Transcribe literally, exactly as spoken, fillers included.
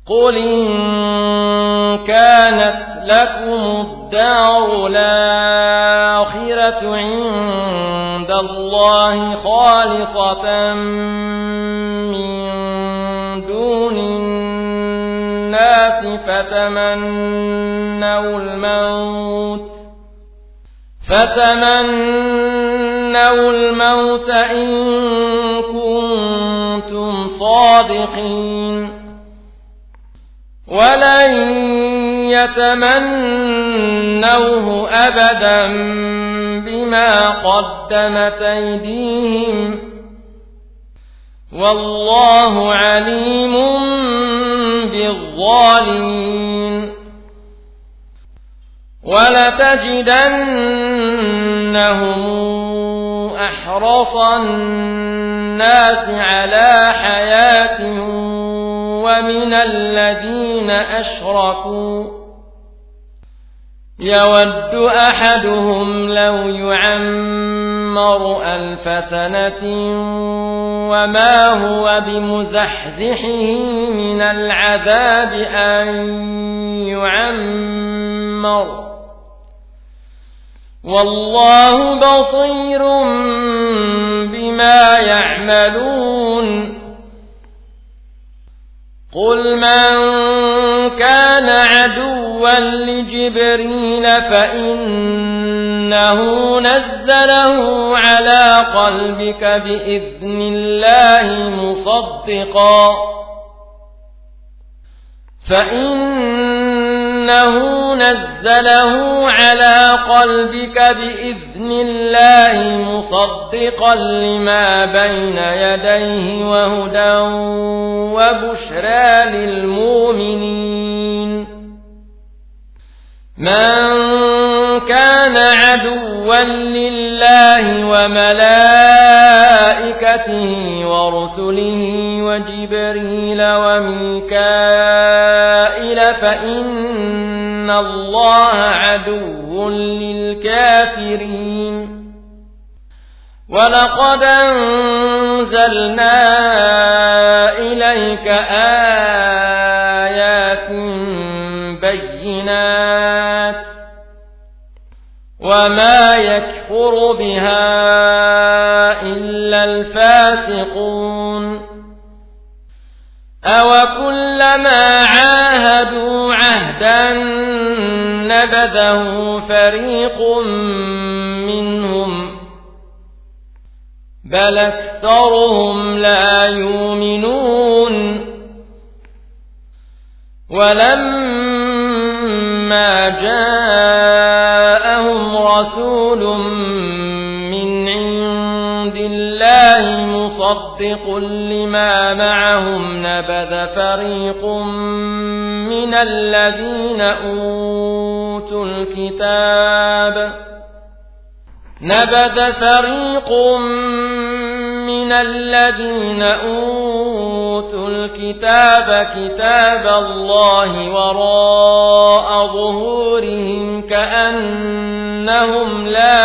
قل إن كانت لكم الدار الآخرة عند الله خالصة من دون الناس فتمنوا الموت فتمنوا الموت إن كنتم صادقين ولن يتمنوه أبدا بما قدمت أيديهم والله عليم بالظالمين ولتجدنهم أحرص الناس على حياة ومن الذين أشركوا يود أحدهم لو يعمر ألف سنة وما هو بمزحزحه من العذاب أن يعمر والله بصير بما يعملون قل من كان عدوا لجبريل فإنه نزله على قلبك بإذن الله مصدقا فإنه نزله على قلبك بإذن الله مصدقا لما بين يديه وهدى وبشرى للمؤمنين من كان عدوا لله وملائكته ورسله وجبريل وميكائيل فإن الله عدو للكافرين ولقد أنزلنا إليك آيات بينات وما يكفر بها إلا الفاسقون أوكلما عاهدوا عهدا نبذه فريق منهم بل أكثرهم لا يؤمنون ولما جاءهم رسول من عند الله مصدق لما معهم نبذ فريق من الذين أوتوا الكتاب نبذ فريق من الذين أوتوا الكتاب كتاب الله وراء ظهورهم كأنهم لا